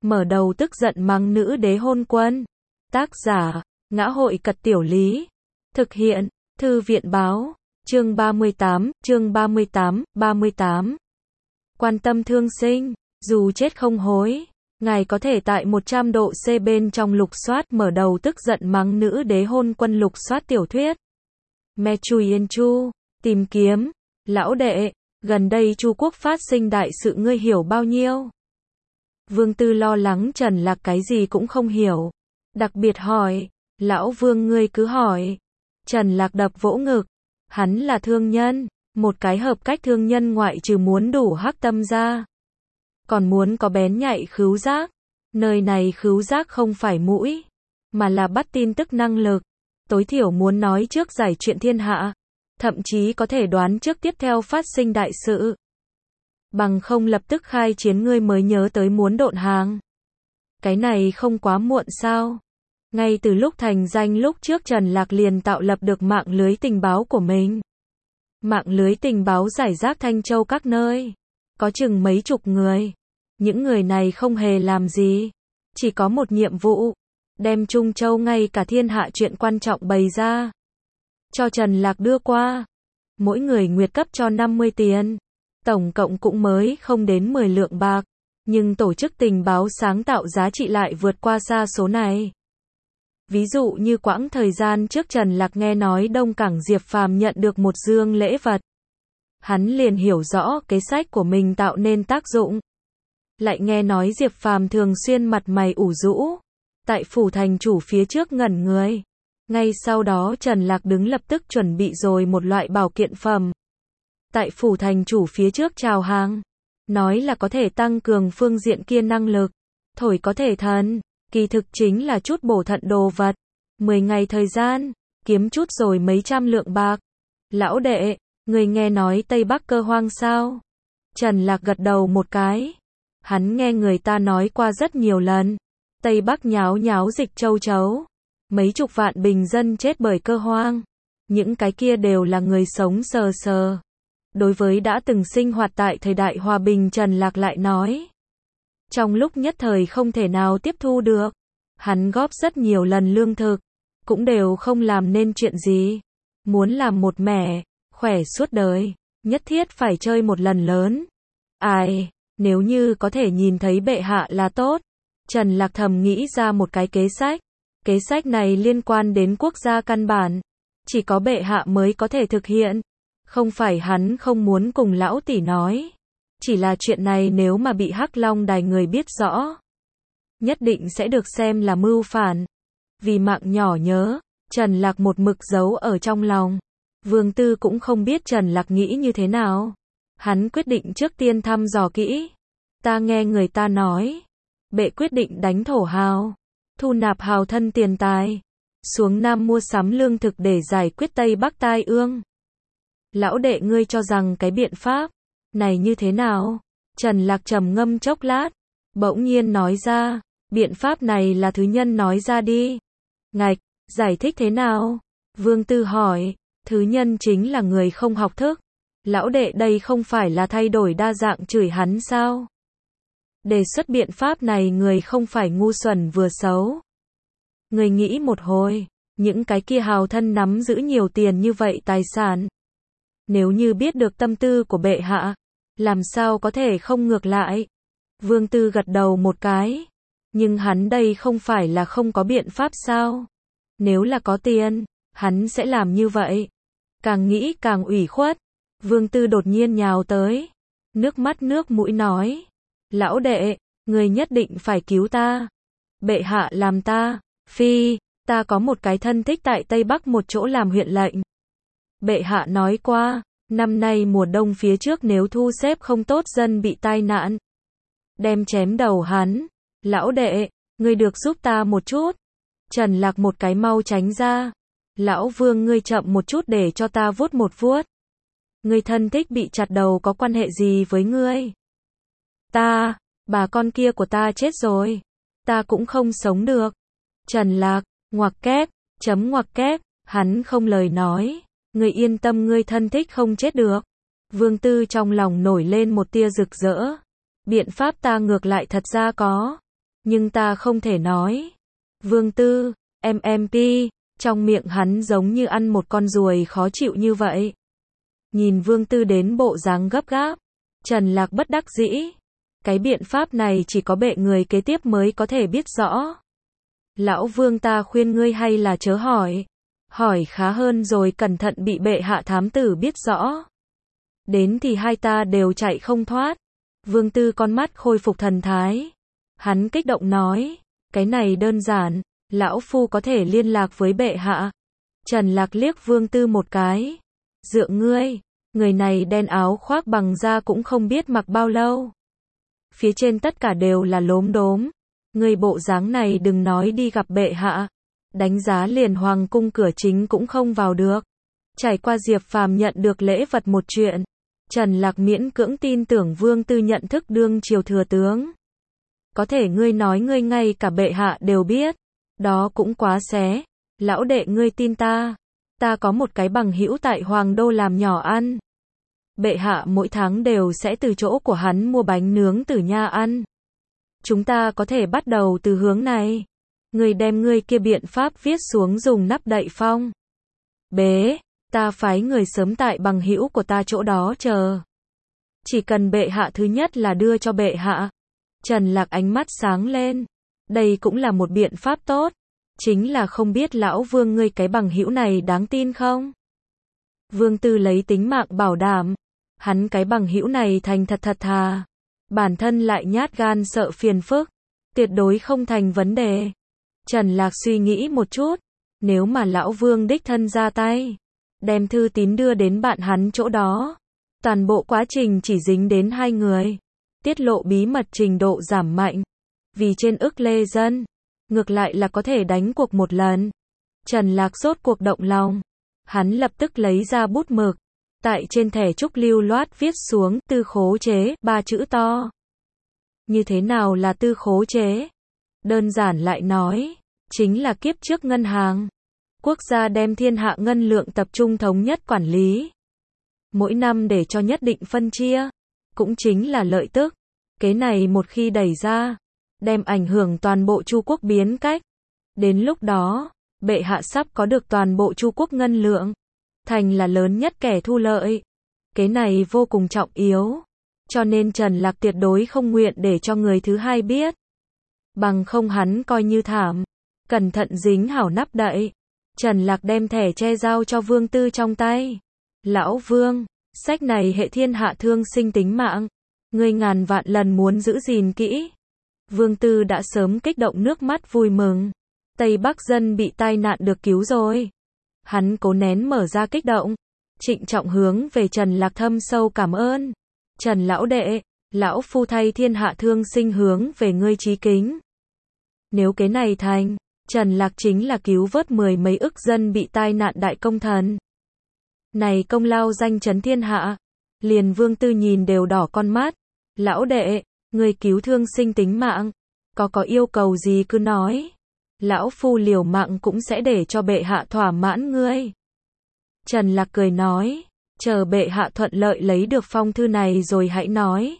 mở đầu tức giận mắng nữ đế hôn quân. Tác giả, Ngã hội Cật Tiểu Lý. Thực hiện, Thư viện Báo. Chương 38, chương 38. Quan tâm thương sinh, dù chết không hối. Ngài có thể tại 100 độ C bên trong lục soát mở đầu tức giận mắng nữ đế hôn quân lục soát tiểu thuyết. Me Chui Yên Chu, tìm kiếm. Lão đệ, gần đây Chu quốc phát sinh đại sự ngươi hiểu bao nhiêu? Vương Tư lo lắng Trần Lạc cái gì cũng không hiểu. Đặc biệt hỏi, lão Vương ngươi cứ hỏi. Trần Lạc đập vỗ ngực. Hắn là thương nhân, một cái hợp cách thương nhân ngoại trừ muốn đủ hắc tâm ra. Còn muốn có bén nhạy khứu giác. Nơi này khứu giác không phải mũi, mà là bắt tin tức năng lực. Tối thiểu muốn nói trước giải chuyện thiên hạ. Thậm chí có thể đoán trước tiếp theo phát sinh đại sự. Bằng không lập tức khai chiến ngươi mới nhớ tới muốn độn hàng. Cái này không quá muộn sao? Ngay từ lúc thành danh lúc trước Trần Lạc liền tạo lập được mạng lưới tình báo của mình. Mạng lưới tình báo rải rác Thanh Châu các nơi. Có chừng mấy chục người. Những người này không hề làm gì. Chỉ có một nhiệm vụ. Đem Trung Châu ngay cả thiên hạ chuyện quan trọng bày ra. Cho Trần Lạc đưa qua. Mỗi người nguyệt cấp cho 50 tiền. Tổng cộng cũng mới không đến 10 lượng bạc. Nhưng tổ chức tình báo sáng tạo giá trị lại vượt qua xa số này. Ví dụ như quãng thời gian trước Trần Lạc nghe nói Đông Cảng Diệp Phàm nhận được một dương lễ vật. Hắn liền hiểu rõ kế sách của mình tạo nên tác dụng. Lại nghe nói Diệp Phàm thường xuyên mặt mày ủ rũ. Tại phủ thành chủ phía trước ngẩn người. Ngay sau đó Trần Lạc đứng lập tức chuẩn bị rồi một loại bảo kiện phẩm. Tại phủ thành chủ phía trước chào hàng. Nói là có thể tăng cường phương diện kia năng lực. Thổi có thể thần. Kỳ thực chính là chút bổ thận đồ vật. 10 ngày thời gian. Kiếm chút rồi mấy trăm lượng bạc. Lão đệ, người nghe nói Tây Bắc cơ hoang sao? Trần Lạc gật đầu một cái. Hắn nghe người ta nói qua rất nhiều lần. Tây Bắc nháo nháo dịch châu chấu. Mấy chục vạn bình dân chết bởi cơ hoang. Những cái kia đều là người sống sờ sờ. Đối với đã từng sinh hoạt tại thời đại hòa bình Trần Lạc lại nói. Trong lúc nhất thời không thể nào tiếp thu được. Hắn góp rất nhiều lần lương thực. Cũng đều không làm nên chuyện gì. Muốn làm một mẻ, khỏe suốt đời. Nhất thiết phải chơi một lần lớn. Ai, nếu như có thể nhìn thấy bệ hạ là tốt. Trần Lạc thầm nghĩ ra một cái kế sách. Kế sách này liên quan đến quốc gia căn bản. Chỉ có bệ hạ mới có thể thực hiện. Không phải hắn không muốn cùng lão tỷ nói. Chỉ là chuyện này nếu mà bị Hắc Long đài người biết rõ. Nhất định sẽ được xem là mưu phản. Vì mạng nhỏ nhớ, Trần Lạc một mực giấu ở trong lòng. Vương Tư cũng không biết Trần Lạc nghĩ như thế nào. Hắn quyết định trước tiên thăm dò kỹ. Ta nghe người ta nói. Bệ quyết định đánh thổ hào. Thu nạp hào thân tiền tài. Xuống Nam mua sắm lương thực để giải quyết Tây Bắc tai ương. Lão đệ ngươi cho rằng cái biện pháp này như thế nào? Trần Lạc trầm ngâm chốc lát. Bỗng nhiên nói ra. Biện pháp này là thứ nhân nói ra đi. Ngạch, giải thích thế nào? Vương Tư hỏi. Thứ nhân chính là người không học thức. Lão đệ đây không phải là thay đổi đa dạng chửi hắn sao? Đề xuất biện pháp này người không phải ngu xuẩn vừa xấu. Người nghĩ một hồi. Những cái kia hào thân nắm giữ nhiều tiền như vậy tài sản. Nếu như biết được tâm tư của bệ hạ. Làm sao có thể không ngược lại? Vương Tư gật đầu một cái. Nhưng hắn đây không phải là không có biện pháp sao? Nếu là có tiền, hắn sẽ làm như vậy. Càng nghĩ càng ủy khuất. Vương Tư đột nhiên nhào tới. Nước mắt nước mũi nói. Lão đệ, người nhất định phải cứu ta. Bệ hạ làm ta. Phi, ta có một cái thân thích tại Tây Bắc một chỗ làm huyện lệnh. Bệ hạ nói qua. Năm nay mùa đông phía trước nếu thu xếp không tốt dân bị tai nạn. Đem chém đầu hắn. Lão đệ, ngươi được giúp ta một chút. Trần Lạc một cái mau tránh ra. Lão Vương ngươi chậm một chút để cho ta vuốt một vuốt. Ngươi thân thích bị chặt đầu có quan hệ gì với ngươi? Ta, bà con kia của ta chết rồi. Ta cũng không sống được. Trần Lạc, ngoặc kép, chấm ngoặc kép, hắn không lời nói. Ngươi yên tâm ngươi thân thích không chết được. Vương Tư trong lòng nổi lên một tia rực rỡ. Biện pháp ta ngược lại thật ra có. Nhưng ta không thể nói. Vương Tư, MMP, trong miệng hắn giống như ăn một con ruồi khó chịu như vậy. Nhìn Vương Tư đến bộ dáng gấp gáp, Trần Lạc bất đắc dĩ. Cái biện pháp này chỉ có bệ người kế tiếp mới có thể biết rõ. Lão Vương, ta khuyên ngươi hay là chớ hỏi. Hỏi khá hơn rồi cẩn thận bị bệ hạ thám tử biết rõ. Đến thì hai ta đều chạy không thoát. Vương Tư con mắt khôi phục thần thái. Hắn kích động nói, cái này đơn giản, lão phu có thể liên lạc với bệ hạ. Trần Lạc liếc Vương Tư một cái. Dựa ngươi, người này đen áo khoác bằng da cũng không biết mặc bao lâu. Phía trên tất cả đều là lốm đốm. Ngươi bộ dáng này đừng nói đi gặp bệ hạ. Đánh giá liền hoàng cung cửa chính cũng không vào được. Trải qua Diệp Phàm nhận được lễ vật một chuyện. Trần Lạc miễn cưỡng tin tưởng Vương Tư nhận thức đương triều thừa tướng. Có thể ngươi nói ngươi ngay cả bệ hạ đều biết. Đó cũng quá xé. Lão đệ ngươi tin ta. Ta có một cái bằng hữu tại Hoàng Đô làm nhỏ ăn. Bệ hạ mỗi tháng đều sẽ từ chỗ của hắn mua bánh nướng Tử Nha ăn. Chúng ta có thể bắt đầu từ hướng này. Ngươi đem ngươi kia biện pháp viết xuống dùng nắp đậy phong. Bế, ta phái người sớm tại bằng hữu của ta chỗ đó chờ. Chỉ cần bệ hạ thứ nhất là đưa cho bệ hạ. Trần Lạc ánh mắt sáng lên. Đây cũng là một biện pháp tốt. Chính là không biết lão Vương ngươi cái bằng hữu này đáng tin không? Vương Tư lấy tính mạng bảo đảm. Hắn cái bằng hữu này thành thật thật thà. Bản thân lại nhát gan sợ phiền phức. Tuyệt đối không thành vấn đề. Trần Lạc suy nghĩ một chút. Nếu mà lão Vương đích thân ra tay. Đem thư tín đưa đến bạn hắn chỗ đó. Toàn bộ quá trình chỉ dính đến hai người. Tiết lộ bí mật trình độ giảm mạnh. Vì trên ức lê dân. Ngược lại là có thể đánh cuộc một lần. Trần Lạc rốt cuộc động lòng. Hắn lập tức lấy ra bút mực. Tại trên thẻ trúc lưu loát viết xuống tư khố chế, 3 chữ to. Như thế nào là tư khố chế? Đơn giản lại nói. Chính là kiếp trước ngân hàng. Quốc gia đem thiên hạ ngân lượng tập trung thống nhất quản lý. Mỗi năm để cho nhất định phân chia. Cũng chính là lợi tức. Cái này một khi đẩy ra. Đem ảnh hưởng toàn bộ Chu quốc biến cách. Đến lúc đó, bệ hạ sắp có được toàn bộ Chu quốc ngân lượng. Thành là lớn nhất kẻ thu lợi. Cái này vô cùng trọng yếu. Cho nên Trần Lạc tuyệt đối không nguyện để cho người thứ hai biết. Bằng không hắn coi như thảm. Cẩn thận dính hảo nắp đậy. Trần Lạc đem thẻ che giao cho Vương Tư trong tay. Lão Vương, sách này hệ thiên hạ thương sinh tính mạng. Ngươi ngàn vạn lần muốn giữ gìn kỹ. Vương Tư đã sớm kích động nước mắt vui mừng. Tây Bắc dân bị tai nạn được cứu rồi. Hắn cố nén mở ra kích động. Trịnh trọng hướng về Trần Lạc thâm sâu cảm ơn. Trần lão đệ, lão phu thay thiên hạ thương sinh hướng về ngươi chí kính. Nếu cái này thành, Trần Lạc chính là cứu vớt 10 mấy ức dân bị tai nạn đại công thần. Này công lao danh chấn thiên hạ. Liền Vương Tư nhìn đều đỏ con mắt. Lão đệ, ngươi cứu thương sinh tính mạng. Có yêu cầu gì cứ nói. Lão phu liều mạng cũng sẽ để cho bệ hạ thỏa mãn ngươi. Trần Lạc cười nói. Chờ bệ hạ thuận lợi lấy được phong thư này rồi hãy nói.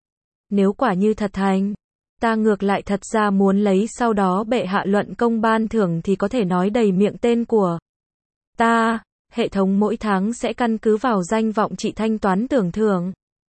Nếu quả như thật thành. Ta ngược lại thật ra muốn lấy sau đó bệ hạ luận công ban thưởng thì có thể nói đầy miệng tên của ta. Hệ thống mỗi tháng sẽ căn cứ vào danh vọng trị thanh toán tưởng thưởng.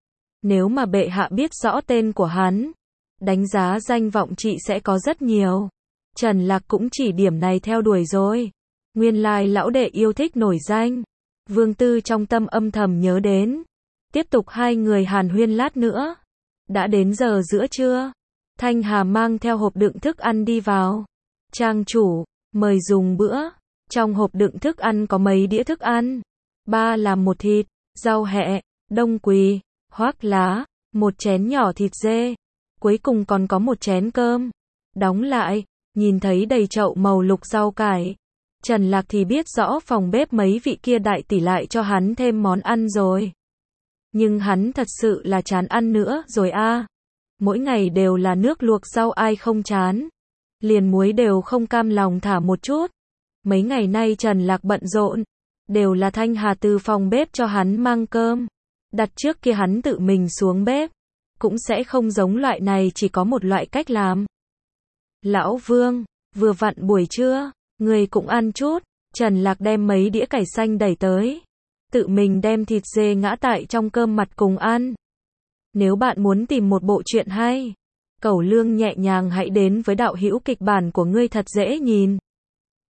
Nếu mà bệ hạ biết rõ tên của hắn, đánh giá danh vọng trị sẽ có rất nhiều. Trần Lạc cũng chỉ điểm này theo đuổi rồi. Nguyên lai lão đệ yêu thích nổi danh. Vương Tư trong tâm âm thầm nhớ đến. Tiếp tục hai người hàn huyên lát nữa. Đã đến giờ giữa trưa. Thanh Hà mang theo hộp đựng thức ăn đi vào. Trang chủ, mời dùng bữa. Trong hộp đựng thức ăn có mấy đĩa thức ăn. 3 làm một thịt, rau hẹ, đông quỳ, hoác lá, một chén nhỏ thịt dê. Cuối cùng còn có một chén cơm. Đóng lại, nhìn thấy đầy chậu màu lục rau cải. Trần Lạc thì biết rõ phòng bếp mấy vị kia đại tỷ lại cho hắn thêm món ăn rồi. Nhưng hắn thật sự là chán ăn nữa rồi a. Mỗi ngày đều là nước luộc rau ai không chán. Liền muối đều không cam lòng thả một chút. Mấy ngày nay Trần Lạc bận rộn. Đều là Thanh Hà từ phòng bếp cho hắn mang cơm. Đặt trước kia hắn tự mình xuống bếp. Cũng sẽ không giống loại này chỉ có một loại cách làm. Lão Vương, vừa vặn buổi trưa, người cũng ăn chút. Trần Lạc đem mấy đĩa cải xanh đẩy tới. Tự mình đem thịt dê ngã tại trong cơm mặt cùng ăn. Nếu bạn muốn tìm một bộ truyện hay, Cẩu Lương nhẹ nhàng hãy đến với đạo hữu kịch bản của ngươi thật dễ nhìn.